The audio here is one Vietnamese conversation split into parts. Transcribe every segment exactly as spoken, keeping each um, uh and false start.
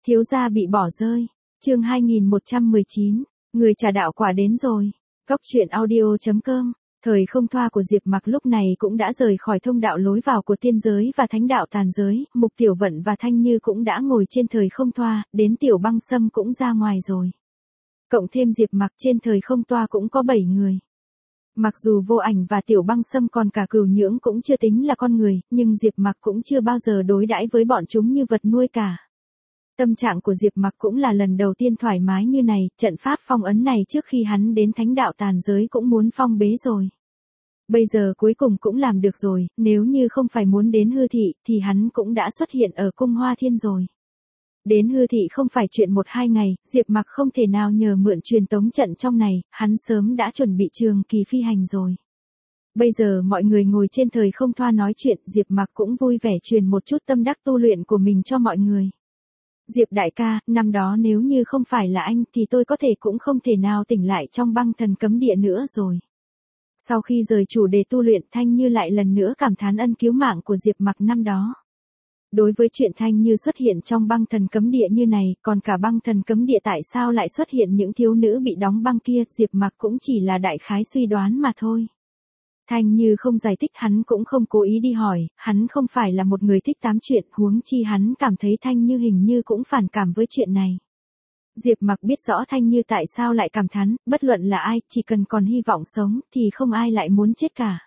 Thiếu gia bị bỏ rơi. Chương hai nghìn một trăm mười chín, người trà đạo quả đến rồi. Góc truyện audio chấm com. Thời không thoa của Diệp Mặc lúc này cũng đã rời khỏi thông đạo lối vào của tiên giới và thánh đạo tàn giới, Mục Tiểu Vận và Thanh Như cũng đã ngồi trên thời không thoa, đến Tiểu Băng Sâm cũng ra ngoài rồi. Cộng thêm Diệp Mặc trên thời không toa cũng có bảy người. Mặc dù Vô Ảnh và Tiểu Băng Sâm còn cả Cửu Nhưỡng cũng chưa tính là con người, nhưng Diệp Mặc cũng chưa bao giờ đối đãi với bọn chúng như vật nuôi cả. Tâm trạng của Diệp Mặc cũng là lần đầu tiên thoải mái như này, trận pháp phong ấn này trước khi hắn đến thánh đạo tàn giới cũng muốn phong bế rồi. Bây giờ cuối cùng cũng làm được rồi, nếu như không phải muốn đến hư thị, thì hắn cũng đã xuất hiện ở cung Hoa Thiên rồi. Đến hư thị không phải chuyện một hai ngày, Diệp Mặc không thể nào nhờ mượn truyền tống trận trong này, hắn sớm đã chuẩn bị trường kỳ phi hành rồi. Bây giờ mọi người ngồi trên thời không thoa nói chuyện, Diệp Mặc cũng vui vẻ truyền một chút tâm đắc tu luyện của mình cho mọi người. Diệp đại ca, năm đó nếu như không phải là anh thì tôi có thể cũng không thể nào tỉnh lại trong băng thần cấm địa nữa rồi. Sau khi rời chủ đề tu luyện, Thanh Như lại lần nữa cảm thán ân cứu mạng của Diệp Mặc năm đó. Đối với chuyện Thanh Như xuất hiện trong băng thần cấm địa như này, còn cả băng thần cấm địa tại sao lại xuất hiện những thiếu nữ bị đóng băng kia, Diệp Mặc cũng chỉ là đại khái suy đoán mà thôi. Thanh Như không giải thích, hắn cũng không cố ý đi hỏi, hắn không phải là một người thích tám chuyện, huống chi hắn cảm thấy Thanh Như hình như cũng phản cảm với chuyện này. Diệp Mặc biết rõ Thanh Như tại sao lại cảm thán, bất luận là ai, chỉ cần còn hy vọng sống, thì không ai lại muốn chết cả.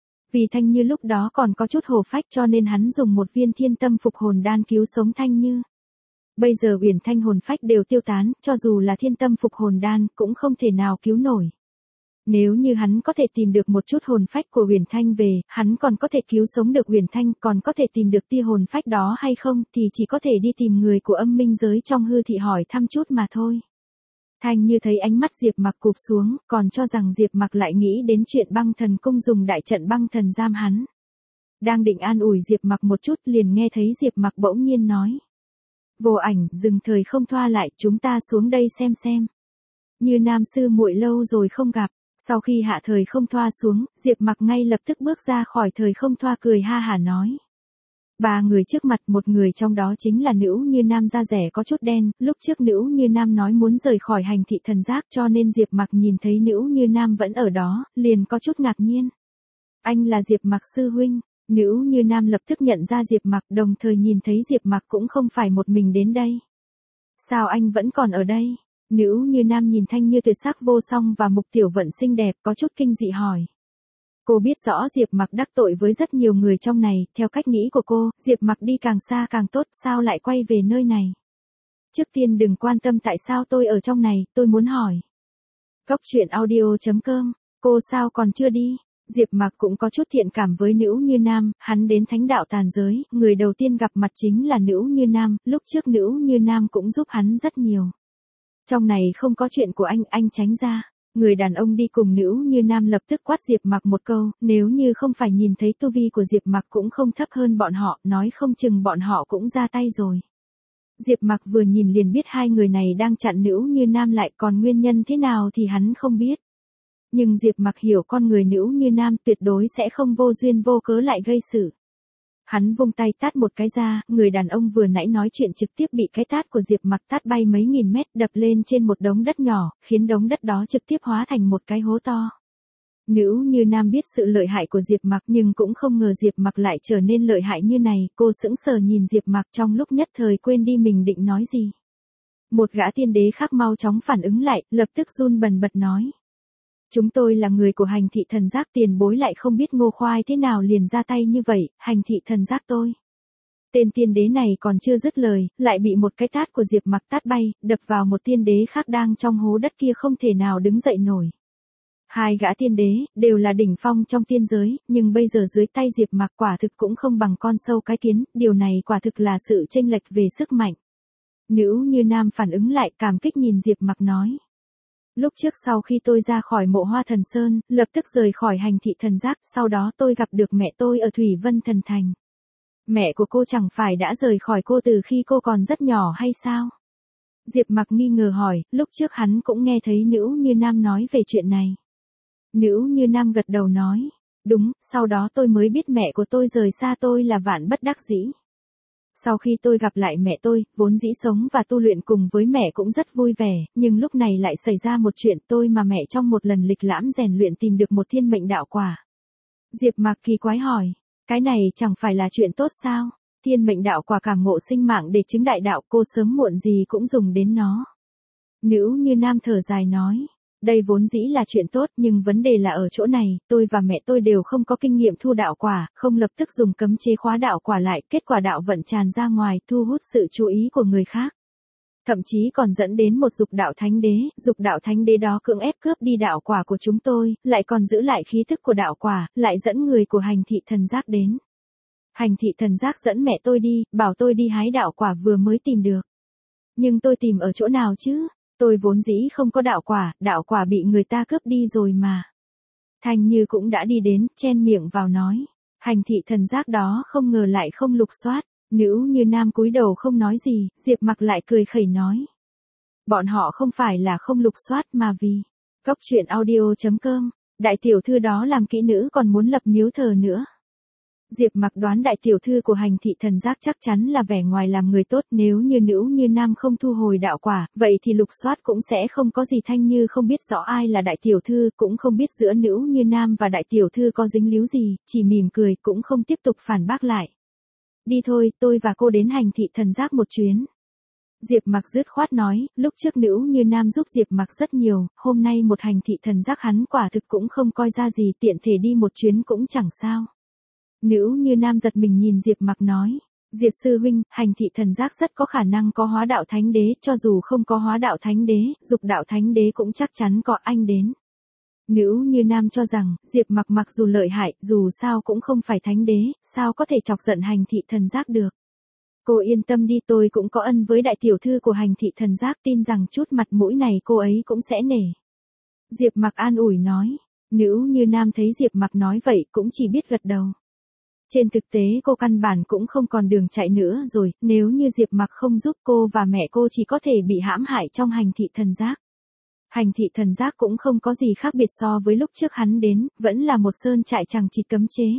Vì Thanh Như lúc đó còn có chút hồ phách cho nên hắn dùng một viên thiên tâm phục hồn đan cứu sống Thanh Như. Bây giờ Uyển Thanh hồn phách đều tiêu tán, cho dù là thiên tâm phục hồn đan, cũng không thể nào cứu nổi. Nếu như hắn có thể tìm được một chút hồn phách của Uyển Thanh về, hắn còn có thể cứu sống được Uyển Thanh, còn có thể tìm được tia hồn phách đó hay không, thì chỉ có thể đi tìm người của âm minh giới trong hư thị hỏi thăm chút mà thôi. Thanh Như thấy ánh mắt Diệp Mặc cụp xuống, còn cho rằng Diệp Mặc lại nghĩ đến chuyện băng thần cung dùng đại trận băng thần giam hắn. Đang định an ủi Diệp Mặc một chút liền nghe thấy Diệp Mặc bỗng nhiên nói. Vô Ảnh, dừng thời không thoa lại, chúng ta xuống đây xem xem. Như Nam sư muội lâu rồi không gặp. Sau khi hạ thời không thoa xuống, Diệp Mặc ngay lập tức bước ra khỏi thời không thoa cười ha hả nói. Ba người trước mặt, một người trong đó chính là Nữ Như Nam da rẻ có chút đen, lúc trước Nữ Như Nam nói muốn rời khỏi hành thị thần giác cho nên Diệp Mặc nhìn thấy Nữ Như Nam vẫn ở đó, liền có chút ngạc nhiên. Anh là Diệp Mặc sư huynh. Nữ Như Nam lập tức nhận ra Diệp Mặc, đồng thời nhìn thấy Diệp Mặc cũng không phải một mình đến đây. Sao anh vẫn còn ở đây? Nữ Như Nam nhìn Thanh Như tuyệt sắc vô song và Mục Tiểu Vận xinh đẹp có chút kinh dị hỏi. Cô biết rõ Diệp Mặc đắc tội với rất nhiều người trong này, theo cách nghĩ của cô, Diệp Mặc đi càng xa càng tốt, sao lại quay về nơi này? Trước tiên đừng quan tâm tại sao tôi ở trong này, tôi muốn hỏi. Góc truyện audio chấm com, cô sao còn chưa đi? Diệp Mặc cũng có chút thiện cảm với Nữ Như Nam, hắn đến thánh đạo tàn giới, người đầu tiên gặp mặt chính là Nữ Như Nam, lúc trước Nữ Như Nam cũng giúp hắn rất nhiều. Trong này không có chuyện của anh, anh tránh ra. Người đàn ông đi cùng Nữ Như Nam lập tức quát Diệp Mặc một câu, nếu như không phải nhìn thấy tu vi của Diệp Mặc cũng không thấp hơn bọn họ, nói không chừng bọn họ cũng ra tay rồi. Diệp Mặc vừa nhìn liền biết hai người này đang chặn Nữ Như Nam lại, còn nguyên nhân thế nào thì hắn không biết. Nhưng Diệp Mặc hiểu con người Nữ Như Nam tuyệt đối sẽ không vô duyên vô cớ lại gây sự. Hắn vung tay tát một cái ra, người đàn ông vừa nãy nói chuyện trực tiếp bị cái tát của Diệp Mặc tát bay mấy nghìn mét, đập lên trên một đống đất nhỏ, khiến đống đất đó trực tiếp hóa thành một cái hố to. Nữ Như Nam biết sự lợi hại của Diệp Mặc nhưng cũng không ngờ Diệp Mặc lại trở nên lợi hại như này, cô sững sờ nhìn Diệp Mặc trong lúc nhất thời quên đi mình định nói gì. Một gã tiên đế khác mau chóng phản ứng lại, lập tức run bần bật nói. Chúng tôi là người của hành thị thần giác, tiền bối lại không biết Ngô Khoai thế nào liền ra tay như vậy, hành thị thần giác tôi. Tên tiên đế này còn chưa dứt lời, lại bị một cái tát của Diệp Mặc tát bay, đập vào một tiên đế khác đang trong hố đất kia không thể nào đứng dậy nổi. Hai gã tiên đế, đều là đỉnh phong trong tiên giới, nhưng bây giờ dưới tay Diệp Mặc quả thực cũng không bằng con sâu cái kiến, điều này quả thực là sự chênh lệch về sức mạnh. Nữ Như Nam phản ứng lại cảm kích nhìn Diệp Mặc nói. Lúc trước sau khi tôi ra khỏi mộ Hoa Thần Sơn, lập tức rời khỏi hành thị thần giác, sau đó tôi gặp được mẹ tôi ở Thủy Vân Thần Thành. Mẹ của cô chẳng phải đã rời khỏi cô từ khi cô còn rất nhỏ hay sao? Diệp Mặc nghi ngờ hỏi, lúc trước hắn cũng nghe thấy Nữ Như Nam nói về chuyện này. Nữ Như Nam gật đầu nói, đúng, sau đó tôi mới biết mẹ của tôi rời xa tôi là vạn bất đắc dĩ. Sau khi tôi gặp lại mẹ tôi, vốn dĩ sống và tu luyện cùng với mẹ cũng rất vui vẻ, nhưng lúc này lại xảy ra một chuyện tôi mà mẹ trong một lần lịch lãm rèn luyện tìm được một thiên mệnh đạo quả. Diệp Mạc kỳ quái hỏi, cái này chẳng phải là chuyện tốt sao? Thiên mệnh đạo quả cảm ngộ sinh mạng để chứng đại đạo, cô sớm muộn gì cũng dùng đến nó. Nữ Như Nam thở dài nói, đây vốn dĩ là chuyện tốt nhưng vấn đề là ở chỗ này, tôi và mẹ tôi đều không có kinh nghiệm thu đạo quả, không lập tức dùng cấm chế khóa đạo quả lại, kết quả đạo vận tràn ra ngoài, thu hút sự chú ý của người khác. Thậm chí còn dẫn đến một dục đạo thánh đế, dục đạo thánh đế đó cưỡng ép cướp đi đạo quả của chúng tôi, lại còn giữ lại khí thức của đạo quả, lại dẫn người của hành thị thần giác đến. Hành thị thần giác dẫn mẹ tôi đi, bảo tôi đi hái đạo quả vừa mới tìm được. Nhưng tôi tìm ở chỗ nào chứ? Tôi vốn dĩ không có đạo quả, đạo quả bị người ta cướp đi rồi mà. Thanh Như cũng đã đi đến, chen miệng vào nói. Hành thị thần giác đó không ngờ lại không lục soát. Nữ Như Nam cúi đầu không nói gì, Diệp Mặc lại cười khẩy nói. Bọn họ không phải là không lục soát mà vì. Cốc truyện audio chấm com, đại tiểu thư đó làm kỹ nữ còn muốn lập miếu thờ nữa. Diệp Mặc đoán đại tiểu thư của hành thị thần giác chắc chắn là vẻ ngoài làm người tốt, nếu như Nữ Như Nam không thu hồi đạo quả, vậy thì lục soát cũng sẽ không có gì. Thanh Như không biết rõ ai là đại tiểu thư, cũng không biết giữa Nữ Như Nam và đại tiểu thư có dính líu gì, chỉ mỉm cười cũng không tiếp tục phản bác lại. Đi thôi, tôi và cô đến hành thị thần giác một chuyến. Diệp Mặc dứt khoát nói, lúc trước Nữ Như Nam giúp Diệp Mặc rất nhiều, hôm nay một hành thị thần giác hắn quả thực cũng không coi ra gì, tiện thể đi một chuyến cũng chẳng sao. Nữ Như Nam giật mình nhìn Diệp Mặc nói, Diệp sư huynh, hành thị thần giác rất có khả năng có hóa đạo thánh đế, cho dù không có hóa đạo thánh đế, dục đạo thánh đế cũng chắc chắn có anh đến. Nữ Như Nam cho rằng, Diệp Mặc mặc dù lợi hại, dù sao cũng không phải thánh đế, sao có thể chọc giận hành thị thần giác được. Cô yên tâm đi, tôi cũng có ân với đại tiểu thư của hành thị thần giác, tin rằng chút mặt mũi này cô ấy cũng sẽ nể. Diệp Mặc an ủi nói, Nữ Như Nam thấy Diệp Mặc nói vậy cũng chỉ biết gật đầu. Trên thực tế cô căn bản cũng không còn đường chạy nữa rồi, nếu như Diệp Mặc không giúp cô và mẹ cô chỉ có thể bị hãm hại trong hành thị thần giác. Hành thị thần giác cũng không có gì khác biệt so với lúc trước hắn đến, vẫn là một sơn trại chằng chịt cấm chế.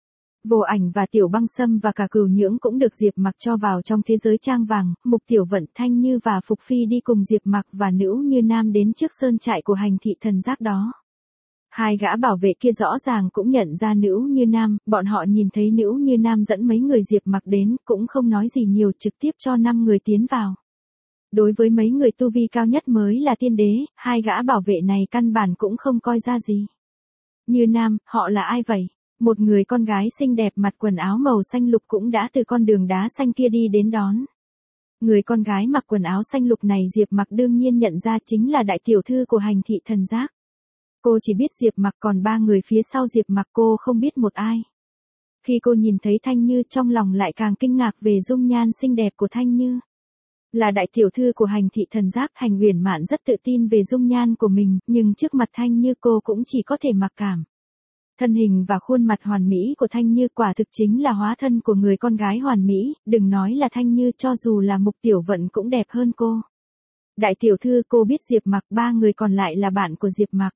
Vô Ảnh và Tiểu Băng Sâm và cả Cửu Nhưỡng cũng được Diệp Mặc cho vào trong thế giới trang vàng, Mục Tiểu Vận, Thanh Như và Phục Phi đi cùng Diệp Mặc và Nữ Như Nam đến trước sơn trại của hành thị thần giác đó. Hai gã bảo vệ kia rõ ràng cũng nhận ra Nữ Như Nam, bọn họ nhìn thấy Nữ Như Nam dẫn mấy người Diệp Mặc đến, cũng không nói gì nhiều, trực tiếp cho năm người tiến vào. Đối với mấy người tu vi cao nhất mới là tiên đế, hai gã bảo vệ này căn bản cũng không coi ra gì. Như Nam, họ là ai vậy? Một người con gái xinh đẹp mặc quần áo màu xanh lục cũng đã từ con đường đá xanh kia đi đến đón. Người con gái mặc quần áo xanh lục này Diệp Mặc đương nhiên nhận ra chính là đại tiểu thư của hành thị thần giác. Cô chỉ biết Diệp Mặc, còn ba người phía sau Diệp Mặc cô không biết một ai. Khi cô nhìn thấy Thanh Như trong lòng lại càng kinh ngạc về dung nhan xinh đẹp của Thanh Như. Là đại tiểu thư của hành thị thần giác, Hành Uyển Mạn rất tự tin về dung nhan của mình, nhưng trước mặt Thanh Như cô cũng chỉ có thể mặc cảm. Thân hình và khuôn mặt hoàn mỹ của Thanh Như quả thực chính là hóa thân của người con gái hoàn mỹ, đừng nói là Thanh Như, cho dù là Mục Tiểu Vận cũng đẹp hơn cô. Đại tiểu thư, cô biết Diệp Mặc, ba người còn lại là bạn của Diệp Mặc.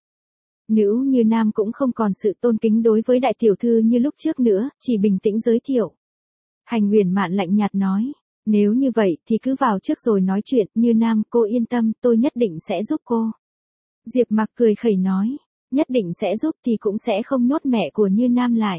Nữ Như Nam cũng không còn sự tôn kính đối với đại tiểu thư như lúc trước nữa, chỉ bình tĩnh giới thiệu. Hành Uyển Mạn lạnh nhạt nói, nếu như vậy thì cứ vào trước rồi nói chuyện. Như Nam, cô yên tâm, tôi nhất định sẽ giúp cô. Diệp Mặc cười khẩy nói, nhất định sẽ giúp thì cũng sẽ không nhốt mẹ của Như Nam lại.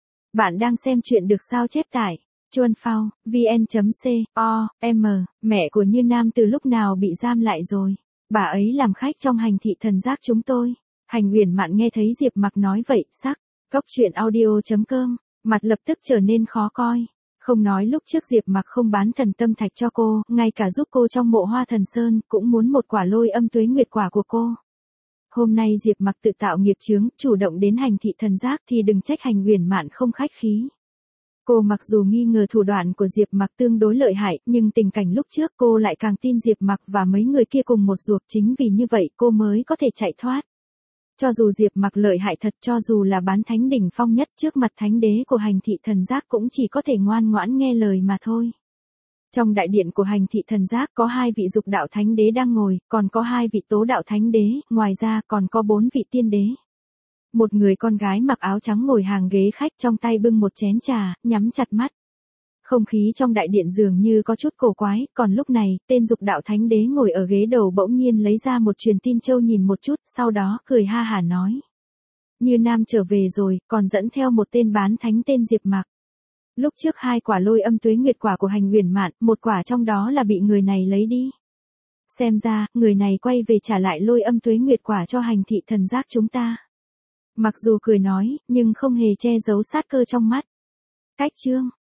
Bạn đang xem chuyện được sao chép tải chuan phao vn chấm co m. Mẹ của Như Nam từ lúc nào bị giam lại rồi? Bà ấy làm khách trong hành thị thần giác chúng tôi. Hành Uyển Mạn nghe thấy Diệp Mặc nói vậy, sắc, cốc truyện audio chấm com, mặt lập tức trở nên khó coi. Không nói lúc trước Diệp Mặc không bán thần tâm thạch cho cô, ngay cả giúp cô trong mộ Hoa Thần Sơn, cũng muốn một quả lôi âm tuế nguyệt quả của cô. Hôm nay Diệp Mặc tự tạo nghiệp chướng, chủ động đến hành thị thần giác thì đừng trách Hành Uyển Mạn không khách khí. Cô mặc dù nghi ngờ thủ đoạn của Diệp Mặc tương đối lợi hại, nhưng tình cảnh lúc trước cô lại càng tin Diệp Mặc và mấy người kia cùng một ruột, chính vì như vậy cô mới có thể chạy thoát. Cho dù Diệp Mặc lợi hại thật, cho dù là bán thánh đỉnh phong nhất trước mặt thánh đế của hành thị thần giác cũng chỉ có thể ngoan ngoãn nghe lời mà thôi. Trong đại điện của hành thị thần giác có hai vị dục đạo thánh đế đang ngồi, còn có hai vị tố đạo thánh đế, ngoài ra còn có bốn vị tiên đế. Một người con gái mặc áo trắng ngồi hàng ghế khách, trong tay bưng một chén trà, nhắm chặt mắt. Không khí trong đại điện dường như có chút cổ quái, còn lúc này, tên Dục Đạo Thánh Đế ngồi ở ghế đầu bỗng nhiên lấy ra một truyền tin châu nhìn một chút, sau đó cười ha hả nói. Như Nam trở về rồi, còn dẫn theo một tên bán thánh tên Diệp Mặc. Lúc trước hai quả lôi âm tuế nguyệt quả của Hành Huyền Mạn, một quả trong đó là bị người này lấy đi. Xem ra, người này quay về trả lại lôi âm tuế nguyệt quả cho Hành thị thần giác chúng ta. Mặc dù cười nói, nhưng không hề che giấu sát cơ trong mắt. Cách chương